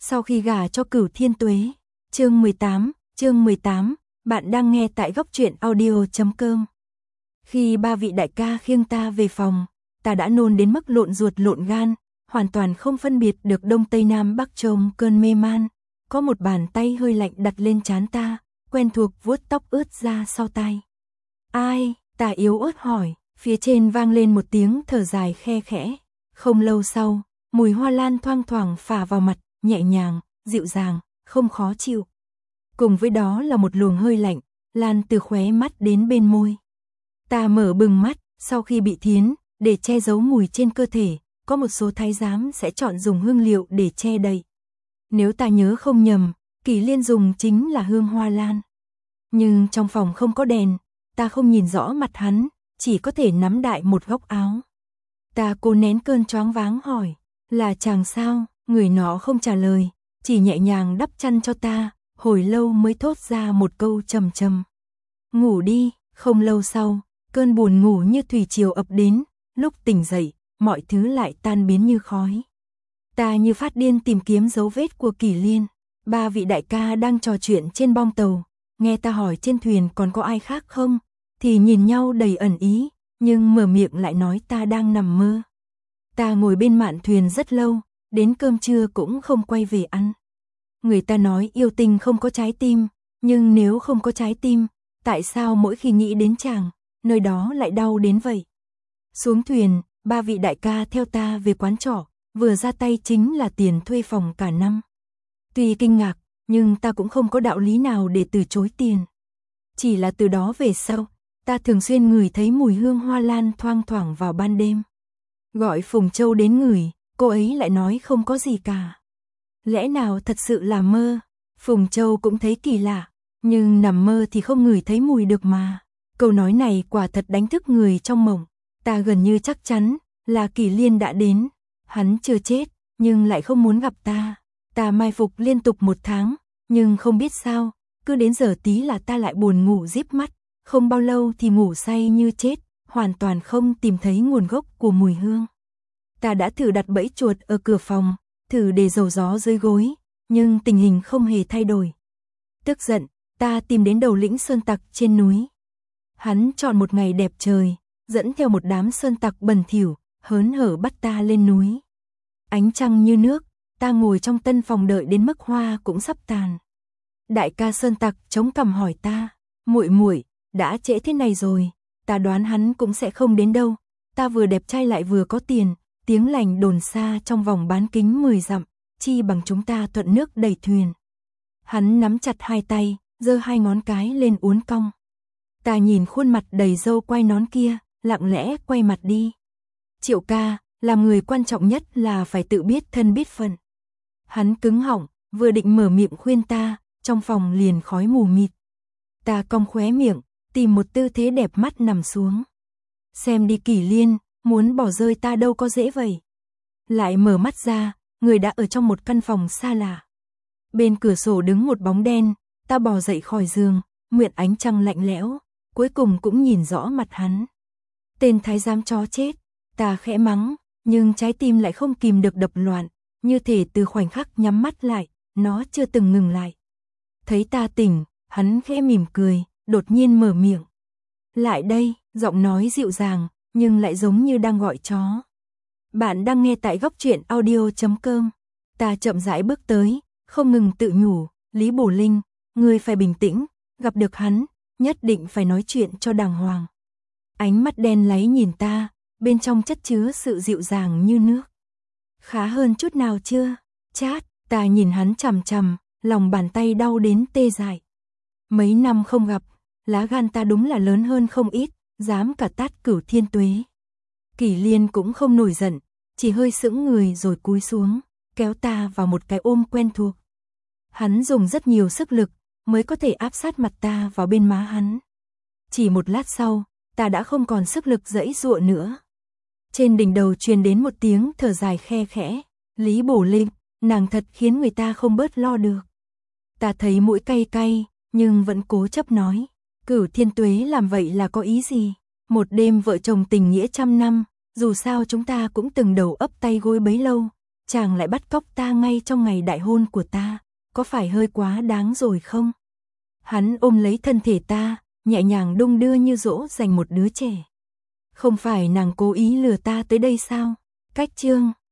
Sau khi gả cho Cửu Thiên Tuế. Chương 18, bạn đang nghe tại góc truyện audio.com. Khi ba vị đại ca khiêng ta về phòng, ta đã nôn đến mức lộn ruột lộn gan, hoàn toàn không phân biệt được đông tây nam bắc trong cơn mê man. Có một bàn tay hơi lạnh đặt lên trán ta, quen thuộc vuốt tóc ướt ra sau tai. Ai? Ta yếu ớt hỏi, phía trên vang lên một tiếng thở dài khe khẽ. Không lâu sau, mùi hoa lan thoang thoảng phả vào mặt, nhẹ nhàng, dịu dàng, không khó chịu. Cùng với đó là một luồng hơi lạnh, lan từ khóe mắt đến bên môi. Ta mở bừng mắt, sau khi bị thiến, để che giấu mùi trên cơ thể, có một số thái giám sẽ chọn dùng hương liệu để che đậy. Nếu ta nhớ không nhầm, Kỷ Liên dùng chính là hương hoa lan. Nhưng trong phòng không có đèn, ta không nhìn rõ mặt hắn, chỉ có thể nắm đại một góc áo. Ta cố nén cơn choáng váng hỏi, là chàng sao? Người nó không trả lời, chỉ nhẹ nhàng đắp chăn cho ta, hồi lâu mới thốt ra một câu trầm trầm. Ngủ đi. Không lâu sau, cơn buồn ngủ như thủy triều ập đến, lúc tỉnh dậy, mọi thứ lại tan biến như khói. Ta như phát điên tìm kiếm dấu vết của Kỷ Liên. Ba vị đại ca đang trò chuyện trên bong tàu, nghe ta hỏi trên thuyền còn có ai khác không, thì nhìn nhau đầy ẩn ý, nhưng mở miệng lại nói ta đang nằm mơ. Ta ngồi bên mạn thuyền rất lâu, đến cơm trưa cũng không quay về ăn. Người ta nói yêu tình không có trái tim, nhưng nếu không có trái tim, tại sao mỗi khi nghĩ đến chàng, nơi đó lại đau đến vậy? Xuống thuyền, ba vị đại ca theo ta về quán trọ, vừa ra tay chính là tiền thuê phòng cả năm. Tuy kinh ngạc, nhưng ta cũng không có đạo lý nào để từ chối tiền. Chỉ là từ đó về sau, ta thường xuyên ngửi thấy mùi hương hoa lan thoang thoảng vào ban đêm. Gọi Phùng Châu đến ngửi, cô ấy lại nói không có gì cả. Lẽ nào thật sự là mơ? Phùng Châu cũng thấy kỳ lạ, nhưng nằm mơ thì không ngửi thấy mùi được mà. Câu nói này quả thật đánh thức người trong mộng. Ta gần như chắc chắn là Kỷ Liên đã đến. Hắn chưa chết, nhưng lại không muốn gặp ta. Ta mai phục liên tục 1 tháng, nhưng không biết sao, cứ đến giờ tí là ta lại buồn ngủ díp mắt. Không bao lâu thì ngủ say như chết, hoàn toàn không tìm thấy nguồn gốc của mùi hương. Ta đã thử đặt bẫy chuột ở cửa phòng, thử để dầu gió dưới gối, nhưng tình hình không hề thay đổi. Tức giận, ta tìm đến đầu lĩnh sơn tặc trên núi. Hắn chọn một ngày đẹp trời, dẫn theo một đám sơn tặc bẩn thỉu, hớn hở bắt ta lên núi. Ánh trăng như nước, ta ngồi trong tân phòng đợi đến mức hoa cũng sắp tàn. Đại ca sơn tặc chống cằm hỏi ta, muội muội, đã trễ thế này rồi, ta đoán hắn cũng sẽ không đến đâu. Ta vừa đẹp trai lại vừa có tiền, tiếng lành đồn xa trong vòng bán kính 10 dặm, chi bằng chúng ta thuận nước đẩy thuyền. Hắn nắm chặt hai tay, giơ 2 ngón cái lên uốn cong. Ta nhìn khuôn mặt đầy râu quai nón kia, lặng lẽ quay mặt đi. Triệu ca, làm người quan trọng nhất là phải tự biết thân biết phận. Hắn cứng họng, vừa định mở miệng khuyên ta, trong phòng liền khói mù mịt. Ta cong khóe miệng, tìm một tư thế đẹp mắt nằm xuống. Xem đi Kỷ Liên, muốn bỏ rơi ta đâu có dễ vậy. Lại mở mắt ra, người đã ở trong một căn phòng xa lạ. Bên cửa sổ đứng một bóng đen, ta bò dậy khỏi giường, mượn ánh trăng lạnh lẽo, cuối cùng cũng nhìn rõ mặt hắn. Tên thái giám chó chết, ta khẽ mắng, nhưng trái tim lại không kìm được đập loạn, như thể từ khoảnh khắc nhắm mắt lại, nó chưa từng ngừng lại. Thấy ta tỉnh, hắn khẽ mỉm cười, đột nhiên mở miệng. Lại đây, giọng nói dịu dàng, nhưng lại giống như đang gọi chó. Bạn đang nghe tại góc truyện audio.com. Ta chậm rãi bước tới, không ngừng tự nhủ, Lý Bổ Linh, ngươi phải bình tĩnh, gặp được hắn, nhất định phải nói chuyện cho đàng hoàng. Ánh mắt đen láy nhìn ta, bên trong chất chứa sự dịu dàng như nước. Khá hơn chút nào chưa? Chát, ta nhìn hắn chằm chằm, lòng bàn tay đau đến tê dại. Mấy năm không gặp, lá gan ta đúng là lớn hơn không ít, dám cả tát Cửu Thiên Tuế. Kỷ Liên cũng không nổi giận, chỉ hơi sững người rồi cúi xuống, kéo ta vào một cái ôm quen thuộc. Hắn dùng rất nhiều sức lực mới có thể áp sát mặt ta vào bên má hắn. Chỉ một lát sau, ta đã không còn sức lực giãy giụa nữa. Trên đỉnh đầu truyền đến một tiếng thở dài khe khẽ, Lý Bổ Linh, nàng thật khiến người ta không bớt lo được. Ta thấy mũi cay cay, nhưng vẫn cố chấp nói, Cửu Thiên Tuế làm vậy là có ý gì? Một đêm vợ chồng tình nghĩa trăm năm, dù sao chúng ta cũng từng đầu ấp tay gối bấy lâu, chàng lại bắt cóc ta ngay trong ngày đại hôn của ta, có phải hơi quá đáng rồi không? Hắn ôm lấy thân thể ta, nhẹ nhàng đung đưa như dỗ dành một đứa trẻ. Không phải nàng cố ý lừa ta tới đây sao? Cách chương